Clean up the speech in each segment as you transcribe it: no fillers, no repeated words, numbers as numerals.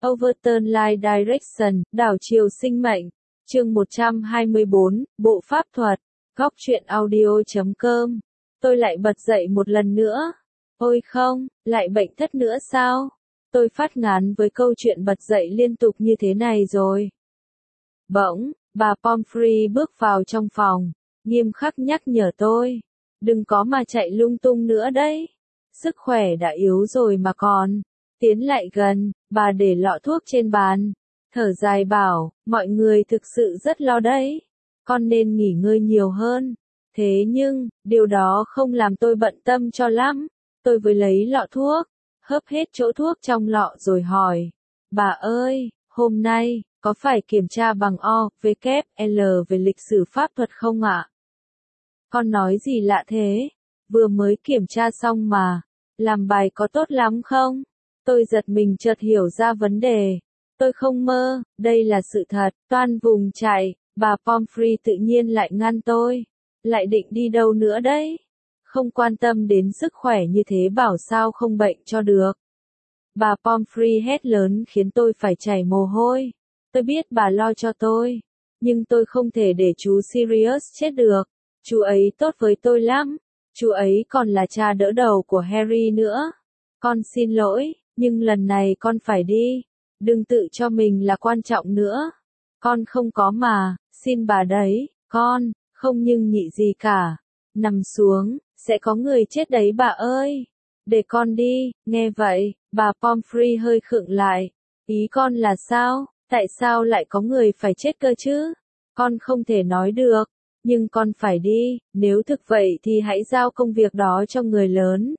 Overturn Life Direction, đảo chiều sinh mệnh. Chương 124, Bộ pháp thuật. Góc truyện audio.com. Tôi lại bật dậy một lần nữa. Ôi không, lại bệnh thất nữa sao? Tôi phát ngán với câu chuyện bật dậy liên tục như thế này rồi. Bỗng, bà Pomfrey bước vào trong phòng, nghiêm khắc nhắc nhở tôi. Đừng có mà chạy lung tung nữa đấy. Sức khỏe đã yếu rồi mà còn. Tiến lại gần, bà để lọ thuốc trên bàn. Thở dài bảo, mọi người thực sự rất lo đấy. Con nên nghỉ ngơi nhiều hơn. Thế nhưng, điều đó không làm tôi bận tâm cho lắm. Tôi vừa lấy lọ thuốc, hớp hết chỗ thuốc trong lọ rồi hỏi. Bà ơi, hôm nay, có phải kiểm tra bằng OVKL về lịch sử pháp thuật không ạ? Con nói gì lạ thế? Vừa mới kiểm tra xong mà. Làm bài có tốt lắm không? Tôi giật mình chợt hiểu ra vấn đề. Tôi không mơ, đây là sự thật. Toan vùng chạy, bà Pomfrey tự nhiên lại ngăn tôi. Lại định đi đâu nữa đấy? Không quan tâm đến sức khỏe như thế bảo sao không bệnh cho được. Bà Pomfrey hét lớn khiến tôi phải chảy mồ hôi. Tôi biết bà lo cho tôi. Nhưng tôi không thể để chú Sirius chết được. Chú ấy tốt với tôi lắm. Chú ấy còn là cha đỡ đầu của Harry nữa. Con xin lỗi, nhưng lần này con phải đi. Đừng tự cho mình là quan trọng nữa. Con không có mà, xin bà đấy, con, không nhưng nhị gì cả. Nằm xuống, sẽ có người chết đấy bà ơi. Để con đi, nghe vậy, bà Pomfrey hơi khựng lại. Ý con là sao? Tại sao lại có người phải chết cơ chứ? Con không thể nói được. Nhưng con phải đi, nếu thực vậy thì hãy giao công việc đó cho người lớn.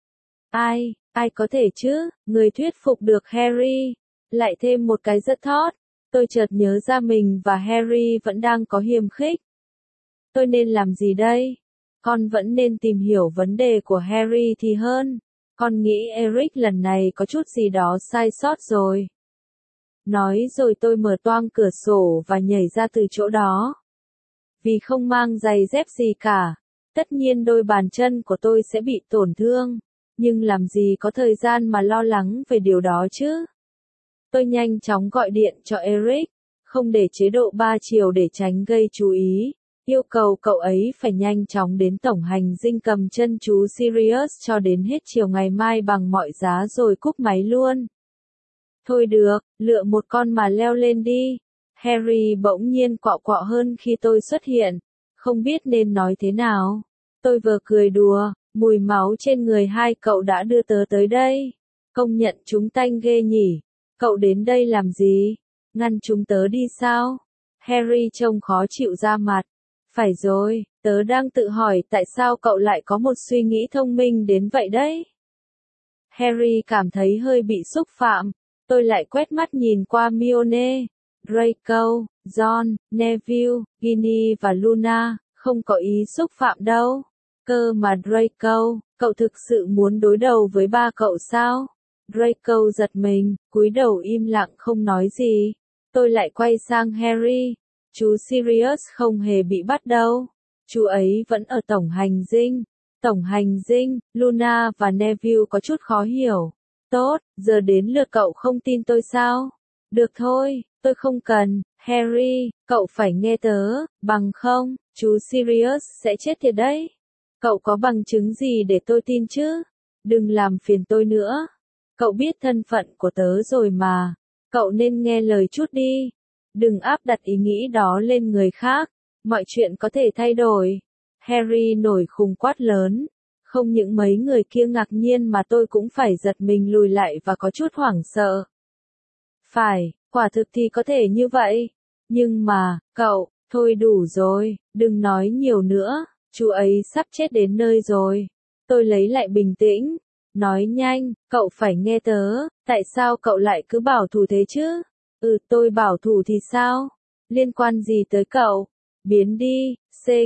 Ai có thể chứ, người thuyết phục được Harry. Lại thêm một cái rất thót. Tôi chợt nhớ ra mình và Harry vẫn đang có hiềm khích. Tôi nên làm gì đây? Con vẫn nên tìm hiểu vấn đề của Harry thì hơn. Con nghĩ Eric lần này có chút gì đó sai sót rồi. Nói rồi tôi mở toang cửa sổ và nhảy ra từ chỗ đó. Vì không mang giày dép gì cả, tất nhiên đôi bàn chân của tôi sẽ bị tổn thương. Nhưng làm gì có thời gian mà lo lắng về điều đó chứ? Tôi nhanh chóng gọi điện cho Eric, không để chế độ 3 chiều để tránh gây chú ý. Yêu cầu cậu ấy phải nhanh chóng đến tổng hành dinh cầm chân chú Sirius cho đến hết chiều ngày mai bằng mọi giá rồi cúp máy luôn. Thôi được, lựa một con mà leo lên đi. Harry bỗng nhiên quạo quọ hơn khi tôi xuất hiện, không biết nên nói thế nào. Tôi vừa cười đùa, mùi máu trên người hai cậu đã đưa tớ tới đây. Công nhận chúng tanh ghê nhỉ. Cậu đến đây làm gì? Ngăn chúng tớ đi sao? Harry trông khó chịu ra mặt. Phải rồi, tớ đang tự hỏi tại sao cậu lại có một suy nghĩ thông minh đến vậy đấy. Harry cảm thấy hơi bị xúc phạm. Tôi lại quét mắt nhìn qua Hermione, Draco, Ron, Neville, Ginny và Luna, không có ý xúc phạm đâu. Cơ mà Draco, cậu thực sự muốn đối đầu với ba cậu sao? Draco giật mình, cúi đầu im lặng không nói gì. Tôi lại quay sang Harry. Chú Sirius không hề bị bắt đâu. Chú ấy vẫn ở tổng hành dinh. Tổng hành dinh, Luna và Neville có chút khó hiểu. Tốt, giờ đến lượt cậu không tin tôi sao? Được thôi, tôi không cần. Harry, cậu phải nghe tớ, bằng không, chú Sirius sẽ chết thiệt đấy. Cậu có bằng chứng gì để tôi tin chứ? Đừng làm phiền tôi nữa. Cậu biết thân phận của tớ rồi mà. Cậu nên nghe lời chút đi. Đừng áp đặt ý nghĩ đó lên người khác. Mọi chuyện có thể thay đổi. Harry nổi khùng quát lớn. Không những mấy người kia ngạc nhiên mà tôi cũng phải giật mình lùi lại và có chút hoảng sợ. Phải, quả thực thì có thể như vậy. Nhưng mà, cậu, thôi đủ rồi, đừng nói nhiều nữa. Chú ấy sắp chết đến nơi rồi. Tôi lấy lại bình tĩnh. Nói nhanh, cậu phải nghe tớ. Tại sao cậu lại cứ bảo thủ thế chứ? Tôi bảo thủ thì sao? Liên quan gì tới cậu? Biến đi,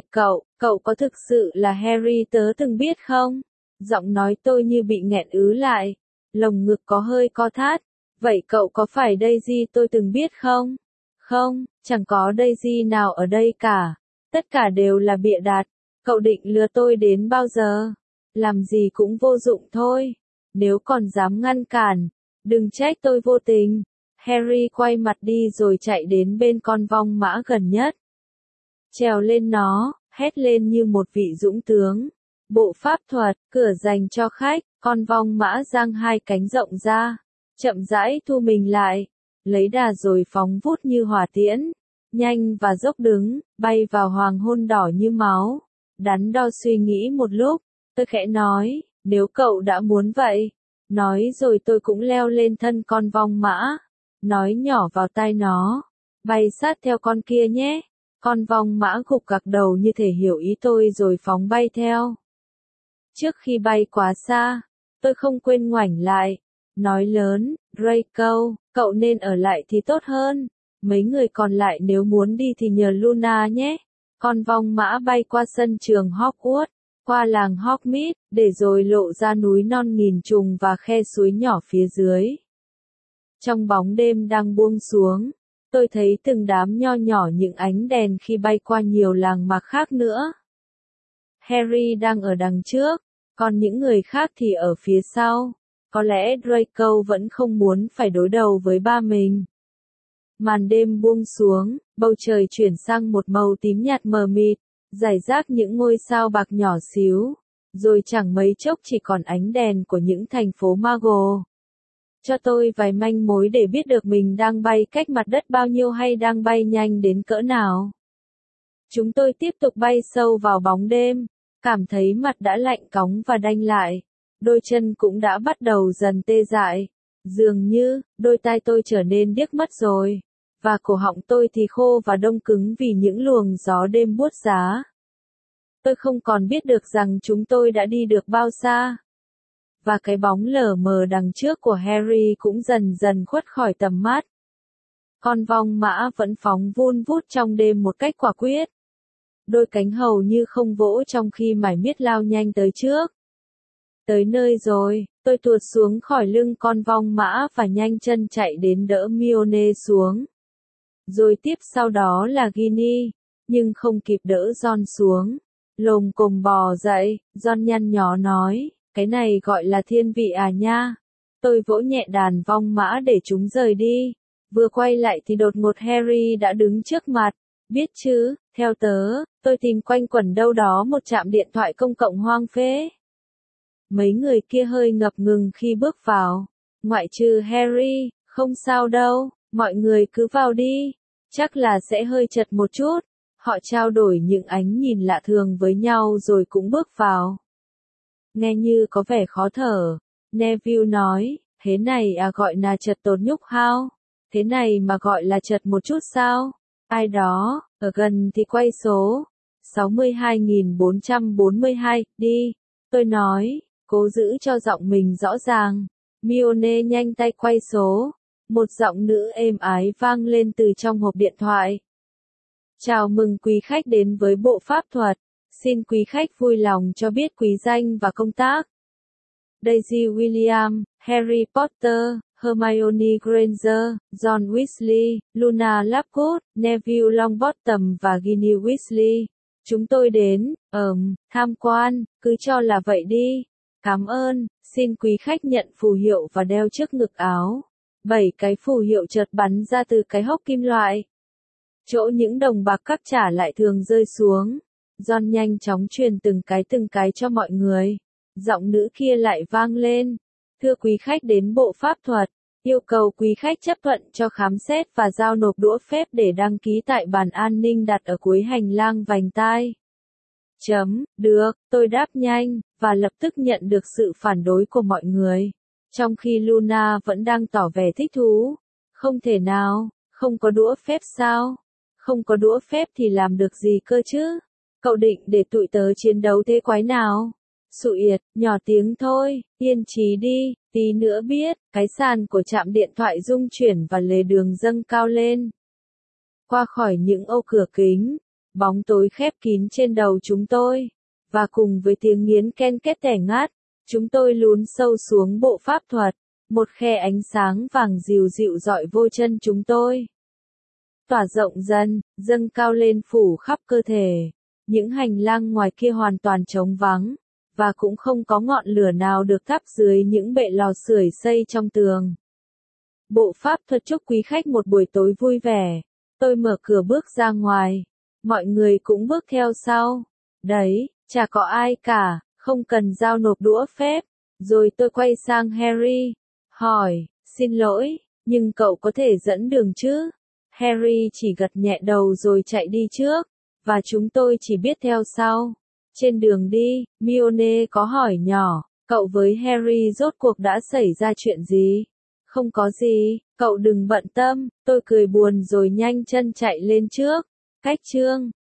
cậu có thực sự là Harry tớ từng biết không? Giọng nói tôi như bị nghẹn ứ lại. Lồng ngực có hơi co thắt. Vậy cậu có phải Daisy tôi từng biết không? Không, chẳng có Daisy nào ở đây cả. Tất cả đều là bịa đặt. Cậu định lừa tôi đến bao giờ? Làm gì cũng vô dụng thôi. Nếu còn dám ngăn cản, đừng trách tôi vô tình. Harry quay mặt đi rồi chạy đến bên con vong mã gần nhất. Trèo lên nó, hét lên như một vị dũng tướng. Bộ pháp thuật, cửa dành cho khách, con vong mã giang hai cánh rộng ra, chậm rãi thu mình lại, lấy đà rồi phóng vút như hỏa tiễn, nhanh và dốc đứng, bay vào hoàng hôn đỏ như máu. Đắn đo suy nghĩ một lúc, tôi khẽ nói, nếu cậu đã muốn vậy. Nói rồi tôi cũng leo lên thân con vong mã, nói nhỏ vào tai nó, bay sát theo con kia nhé. Con vong mã gục gặc đầu như thể hiểu ý tôi rồi phóng bay theo. Trước khi bay quá xa, tôi không quên ngoảnh lại, nói lớn, Draco, cậu nên ở lại thì tốt hơn. Mấy người còn lại nếu muốn đi thì nhờ Luna nhé. Con vong mã bay qua sân trường Hogwarts, qua làng Hogsmeade, để rồi lộ ra núi non nghìn trùng và khe suối nhỏ phía dưới. Trong bóng đêm đang buông xuống, tôi thấy từng đám nho nhỏ những ánh đèn khi bay qua nhiều làng mạc khác nữa. Harry đang ở đằng trước, còn những người khác thì ở phía sau. Có lẽ Draco vẫn không muốn phải đối đầu với ba mình. Màn đêm buông xuống, bầu trời chuyển sang một màu tím nhạt mờ mịt, rải rác những ngôi sao bạc nhỏ xíu, rồi chẳng mấy chốc chỉ còn ánh đèn của những thành phố Muggle. Cho tôi vài manh mối để biết được mình đang bay cách mặt đất bao nhiêu hay đang bay nhanh đến cỡ nào. Chúng tôi tiếp tục bay sâu vào bóng đêm, cảm thấy mặt đã lạnh cóng và đanh lại, đôi chân cũng đã bắt đầu dần tê dại, dường như đôi tai tôi trở nên điếc mất rồi, và cổ họng tôi thì khô và đông cứng vì những luồng gió đêm buốt giá. Tôi không còn biết được rằng chúng tôi đã đi được bao xa. Và cái bóng lờ mờ đằng trước của Harry cũng dần dần khuất khỏi tầm mắt. Con vong mã vẫn phóng vun vút trong đêm một cách quả quyết. Đôi cánh hầu như không vỗ trong khi mải miết lao nhanh tới trước. Tới nơi rồi, tôi tuột xuống khỏi lưng con vong mã và nhanh chân chạy đến đỡ Hermione xuống. Rồi tiếp sau đó là Ginny, nhưng không kịp đỡ Ron xuống. Lồm cồm bò dậy, Ron nhăn nhó nói, cái này gọi là thiên vị à nha. Tôi vỗ nhẹ đàn vong mã để chúng rời đi. Vừa quay lại thì đột ngột Harry đã đứng trước mặt. Biết chứ, theo tớ, tôi tìm quanh quẩn đâu đó một trạm điện thoại công cộng hoang phế. Mấy người kia hơi ngập ngừng khi bước vào. Ngoại trừ Harry, không sao đâu, mọi người cứ vào đi. Chắc là sẽ hơi chật một chút. Họ trao đổi những ánh nhìn lạ thường với nhau rồi cũng bước vào. Nghe như có vẻ khó thở. Neville nói, thế này à gọi là chật tột nhúc hao. Thế này mà gọi là chật một chút sao? Ai đó, ở gần thì quay số 62.442, đi. Tôi nói, cố giữ cho giọng mình rõ ràng. Hermione nhanh tay quay số. Một giọng nữ êm ái vang lên từ trong hộp điện thoại. Chào mừng quý khách đến với bộ pháp thuật. Xin quý khách vui lòng cho biết quý danh và công tác. Daisy Williams, Harry Potter, Hermione Granger, John Weasley, Luna Lovegood, Neville Longbottom và Ginny Weasley. Chúng tôi đến, tham quan, cứ cho là vậy đi. Cảm ơn, xin quý khách nhận phù hiệu và đeo trước ngực áo. 7 cái phù hiệu chợt bắn ra từ cái hốc kim loại. Chỗ những đồng bạc cắp trả lại thường rơi xuống. John nhanh chóng truyền từng cái cho mọi người. Giọng nữ kia lại vang lên. Thưa quý khách đến bộ pháp thuật, yêu cầu quý khách chấp thuận cho khám xét và giao nộp đũa phép để đăng ký tại bàn an ninh đặt ở cuối hành lang vành tai. Được, tôi đáp nhanh, và lập tức nhận được sự phản đối của mọi người. Trong khi Luna vẫn đang tỏ vẻ thích thú. Không thể nào, không có đũa phép sao? Không có đũa phép thì làm được gì cơ chứ? Cậu định để tụi tớ chiến đấu thế quái nào? Sụiệt, nhỏ tiếng thôi, yên trí đi, tí nữa biết. Cái sàn của trạm điện thoại rung chuyển và lề đường dâng cao lên. Qua khỏi những ô cửa kính, bóng tối khép kín trên đầu chúng tôi. Và cùng với tiếng nghiến ken két tẻ ngát, chúng tôi lún sâu xuống bộ pháp thuật. Một khe ánh sáng vàng dịu dịu dọi vô chân chúng tôi. Tỏa rộng dần, dâng cao lên phủ khắp cơ thể. Những hành lang ngoài kia hoàn toàn trống vắng, và cũng không có ngọn lửa nào được thắp dưới những bệ lò sưởi xây trong tường. Bộ pháp thuật chúc quý khách một buổi tối vui vẻ. Tôi mở cửa bước ra ngoài. Mọi người cũng bước theo sau. Đấy, chả có ai cả, không cần giao nộp đũa phép. Rồi tôi quay sang Harry. Hỏi, xin lỗi, nhưng cậu có thể dẫn đường chứ? Harry chỉ gật nhẹ đầu rồi chạy đi trước. Và chúng tôi chỉ biết theo sau. Trên đường đi, Hermione có hỏi nhỏ, cậu với Harry rốt cuộc đã xảy ra chuyện gì? Không có gì, cậu đừng bận tâm, tôi cười buồn rồi nhanh chân chạy lên trước. Cách chương